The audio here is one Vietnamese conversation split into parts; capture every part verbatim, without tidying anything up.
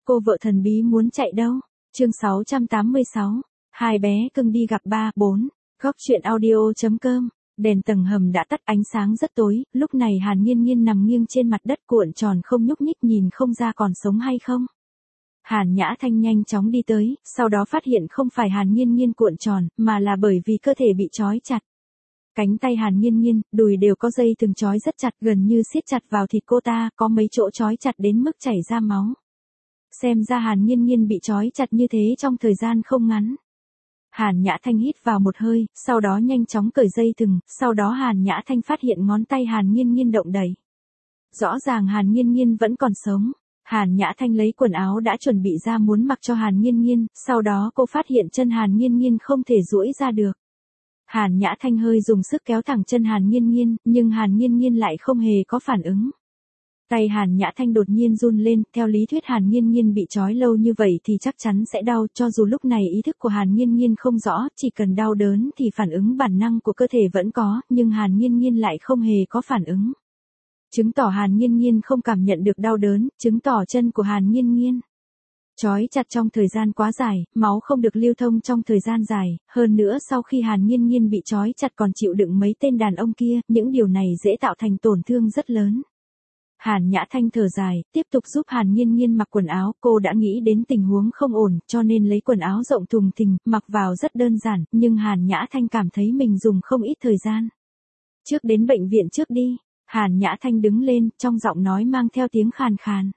cô vợ thần bí muốn chạy đâu? Chương sáu trăm tám mươi sáu. Hai bé cưng đi gặp ba, bốn. Góc truyện audio chấm com. Đèn tầng hầm đã tắt, ánh sáng rất tối, lúc này Hàn Nhiên Nhiên nằm nghiêng trên mặt đất cuộn tròn không nhúc nhích, nhìn không ra còn sống hay không. Hàn Nhã Thanh nhanh chóng đi tới, sau đó phát hiện không phải Hàn Nhiên Nhiên cuộn tròn, mà là bởi vì cơ thể bị trói chặt. Cánh tay Hàn Nhiên Nhiên, đùi đều có dây thừng trói rất chặt, gần như siết chặt vào thịt cô ta, có mấy chỗ trói chặt đến mức chảy ra máu. Xem ra Hàn Nhiên Nhiên bị trói chặt như thế trong thời gian không ngắn. Hàn Nhã Thanh hít vào một hơi, sau đó nhanh chóng cởi dây thừng, sau đó Hàn Nhã Thanh phát hiện ngón tay Hàn Nhiên Nhiên động đậy. Rõ ràng Hàn Nhiên Nhiên vẫn còn sống. Hàn Nhã Thanh lấy quần áo đã chuẩn bị ra muốn mặc cho Hàn Nhiên Nhiên, sau đó cô phát hiện chân Hàn Nhiên Nhiên không thể duỗi ra được. Hàn Nhã Thanh hơi dùng sức kéo thẳng chân Hàn Nhiên Nhiên, nhưng Hàn Nhiên Nhiên lại không hề có phản ứng. Tay Hàn Nhã Thanh đột nhiên run lên, theo lý thuyết Hàn Nhiên Nhiên bị trói lâu như vậy thì chắc chắn sẽ đau, cho dù lúc này ý thức của Hàn Nhiên Nhiên không rõ, chỉ cần đau đớn thì phản ứng bản năng của cơ thể vẫn có, nhưng Hàn Nhiên Nhiên lại không hề có phản ứng. Chứng tỏ Hàn Nhiên Nhiên không cảm nhận được đau đớn, chứng tỏ chân của Hàn Nhiên Nhiên trói chặt trong thời gian quá dài, máu không được lưu thông trong thời gian dài, hơn nữa sau khi Hàn Nhiên Nhiên bị trói chặt còn chịu đựng mấy tên đàn ông kia, những điều này dễ tạo thành tổn thương rất lớn. Hàn Nhã Thanh thở dài, tiếp tục giúp Hàn Nhiên Nhiên mặc quần áo, cô đã nghĩ đến tình huống không ổn, cho nên lấy quần áo rộng thùng thình, mặc vào rất đơn giản, nhưng Hàn Nhã Thanh cảm thấy mình dùng không ít thời gian. Trước đến bệnh viện trước đi. Hàn Nhã Thanh đứng lên, trong giọng nói mang theo tiếng khàn khàn.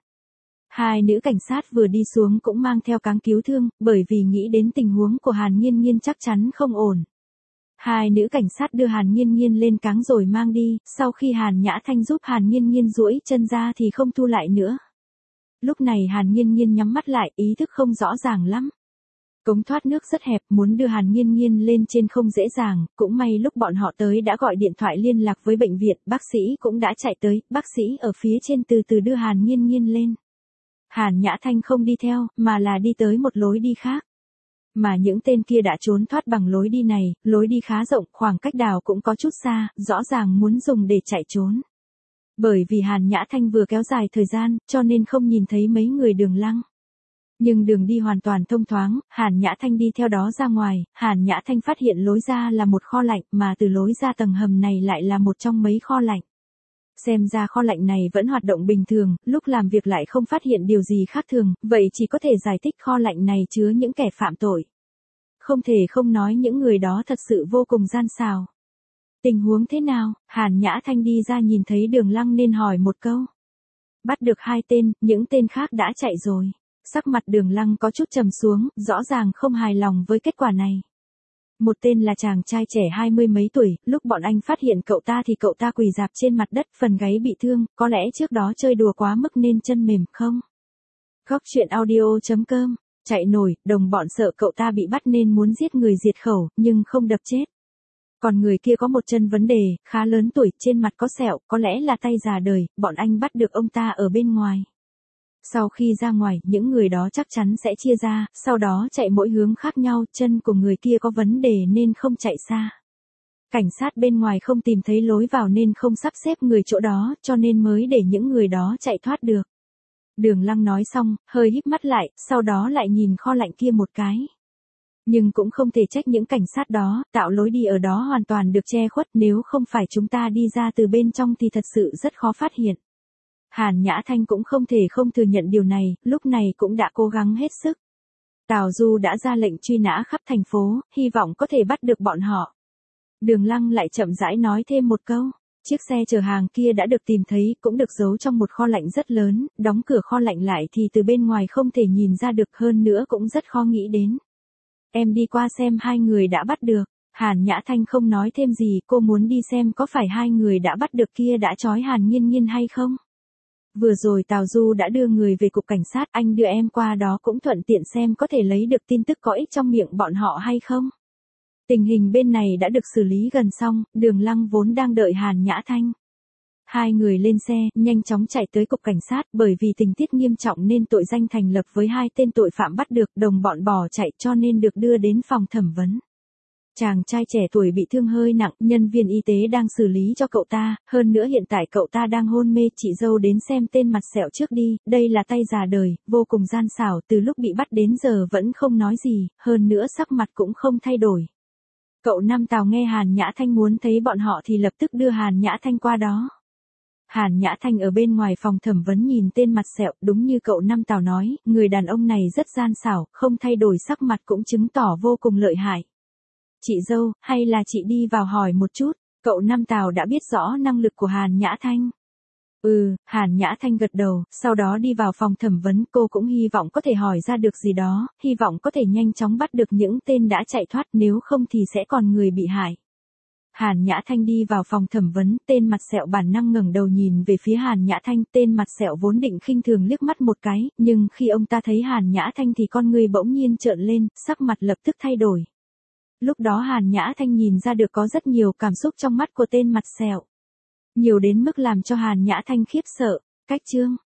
Hai nữ cảnh sát vừa đi xuống cũng mang theo cáng cứu thương, bởi vì nghĩ đến tình huống của Hàn Nhiên Nhiên chắc chắn không ổn. Hai nữ cảnh sát đưa Hàn Nhiên Nhiên lên cáng rồi mang đi, sau khi Hàn Nhã Thanh giúp Hàn Nhiên Nhiên duỗi chân ra thì không thu lại nữa. Lúc này Hàn Nhiên Nhiên nhắm mắt lại, ý thức không rõ ràng lắm. Cống thoát nước rất hẹp, muốn đưa Hàn Nhiên Nhiên lên trên không dễ dàng, cũng may lúc bọn họ tới đã gọi điện thoại liên lạc với bệnh viện, bác sĩ cũng đã chạy tới, bác sĩ ở phía trên từ từ đưa Hàn Nhiên Nhiên lên. Hàn Nhã Thanh không đi theo, mà là đi tới một lối đi khác. Mà những tên kia đã trốn thoát bằng lối đi này, lối đi khá rộng, khoảng cách đào cũng có chút xa, rõ ràng muốn dùng để chạy trốn. Bởi vì Hàn Nhã Thanh vừa kéo dài thời gian, cho nên không nhìn thấy mấy người Đường Lăng. Nhưng đường đi hoàn toàn thông thoáng, Hàn Nhã Thanh đi theo đó ra ngoài, Hàn Nhã Thanh phát hiện lối ra là một kho lạnh, mà từ lối ra tầng hầm này lại là một trong mấy kho lạnh. Xem ra kho lạnh này vẫn hoạt động bình thường, lúc làm việc lại không phát hiện điều gì khác thường, vậy chỉ có thể giải thích kho lạnh này chứa những kẻ phạm tội. Không thể không nói những người đó thật sự vô cùng gian xảo. Tình huống thế nào? Hàn Nhã Thanh đi ra nhìn thấy Đường Lăng nên hỏi một câu. Bắt được hai tên, những tên khác đã chạy rồi. Sắc mặt Đường Lăng có chút trầm xuống, rõ ràng không hài lòng với kết quả này. Một tên là chàng trai trẻ hai mươi mấy tuổi, lúc bọn anh phát hiện cậu ta thì cậu ta quỳ rạp trên mặt đất, phần gáy bị thương, có lẽ trước đó chơi đùa quá mức nên chân mềm không? Góc truyện audio chấm com, chạy nổi, đồng bọn sợ cậu ta bị bắt nên muốn giết người diệt khẩu, nhưng không đập chết. Còn người kia có một chân vấn đề, khá lớn tuổi, trên mặt có sẹo, có lẽ là tay già đời, bọn anh bắt được ông ta ở bên ngoài. Sau khi ra ngoài, những người đó chắc chắn sẽ chia ra, sau đó chạy mỗi hướng khác nhau, chân của người kia có vấn đề nên không chạy xa. Cảnh sát bên ngoài không tìm thấy lối vào nên không sắp xếp người chỗ đó, cho nên mới để những người đó chạy thoát được. Đường Lăng nói xong, hơi híp mắt lại, sau đó lại nhìn kho lạnh kia một cái. Nhưng cũng không thể trách những cảnh sát đó, tạo lối đi ở đó hoàn toàn được che khuất, nếu không phải chúng ta đi ra từ bên trong thì thật sự rất khó phát hiện. Hàn Nhã Thanh cũng không thể không thừa nhận điều này, lúc này cũng đã cố gắng hết sức. Tào Du đã ra lệnh truy nã khắp thành phố, hy vọng có thể bắt được bọn họ. Đường Lăng lại chậm rãi nói thêm một câu. Chiếc xe chở hàng kia đã được tìm thấy, cũng được giấu trong một kho lạnh rất lớn, đóng cửa kho lạnh lại thì từ bên ngoài không thể nhìn ra được, hơn nữa cũng rất khó nghĩ đến. Em đi qua xem hai người đã bắt được. Hàn Nhã Thanh không nói thêm gì, cô muốn đi xem có phải hai người đã bắt được kia đã trói Hàn Nhiên Nhiên hay không. Vừa rồi Tào Du đã đưa người về cục cảnh sát, anh đưa em qua đó cũng thuận tiện xem có thể lấy được tin tức có ích trong miệng bọn họ hay không. Tình hình bên này đã được xử lý gần xong, Đường Lăng vốn đang đợi Hàn Nhã Thanh. Hai người lên xe, nhanh chóng chạy tới cục cảnh sát, bởi vì tình tiết nghiêm trọng nên tội danh thành lập với hai tên tội phạm bắt được, đồng bọn bỏ chạy cho nên được đưa đến phòng thẩm vấn. Chàng trai trẻ tuổi bị thương hơi nặng, nhân viên y tế đang xử lý cho cậu ta, hơn nữa hiện tại cậu ta đang hôn mê, chị dâu đến xem tên mặt sẹo trước đi, đây là tay già đời, vô cùng gian xảo, từ lúc bị bắt đến giờ vẫn không nói gì, hơn nữa sắc mặt cũng không thay đổi. Cậu Năm Tào nghe Hàn Nhã Thanh muốn thấy bọn họ thì lập tức đưa Hàn Nhã Thanh qua đó. Hàn Nhã Thanh ở bên ngoài phòng thẩm vấn nhìn tên mặt sẹo, đúng như cậu Năm Tào nói, người đàn ông này rất gian xảo, không thay đổi sắc mặt cũng chứng tỏ vô cùng lợi hại. Chị dâu, hay là chị đi vào hỏi một chút, cậu Năm Tào đã biết rõ năng lực của Hàn Nhã Thanh. Ừ, Hàn Nhã Thanh gật đầu, sau đó đi vào phòng thẩm vấn, cô cũng hy vọng có thể hỏi ra được gì đó, hy vọng có thể nhanh chóng bắt được những tên đã chạy thoát, nếu không thì sẽ còn người bị hại. Hàn Nhã Thanh đi vào phòng thẩm vấn, tên mặt sẹo bản năng ngẩng đầu nhìn về phía Hàn Nhã Thanh, tên mặt sẹo vốn định khinh thường liếc mắt một cái, nhưng khi ông ta thấy Hàn Nhã Thanh thì con người bỗng nhiên trợn lên, sắc mặt lập tức thay đổi. Lúc đó Hàn Nhã Thanh nhìn ra được có rất nhiều cảm xúc trong mắt của tên mặt sẹo. Nhiều đến mức làm cho Hàn Nhã Thanh khiếp sợ. Cách chương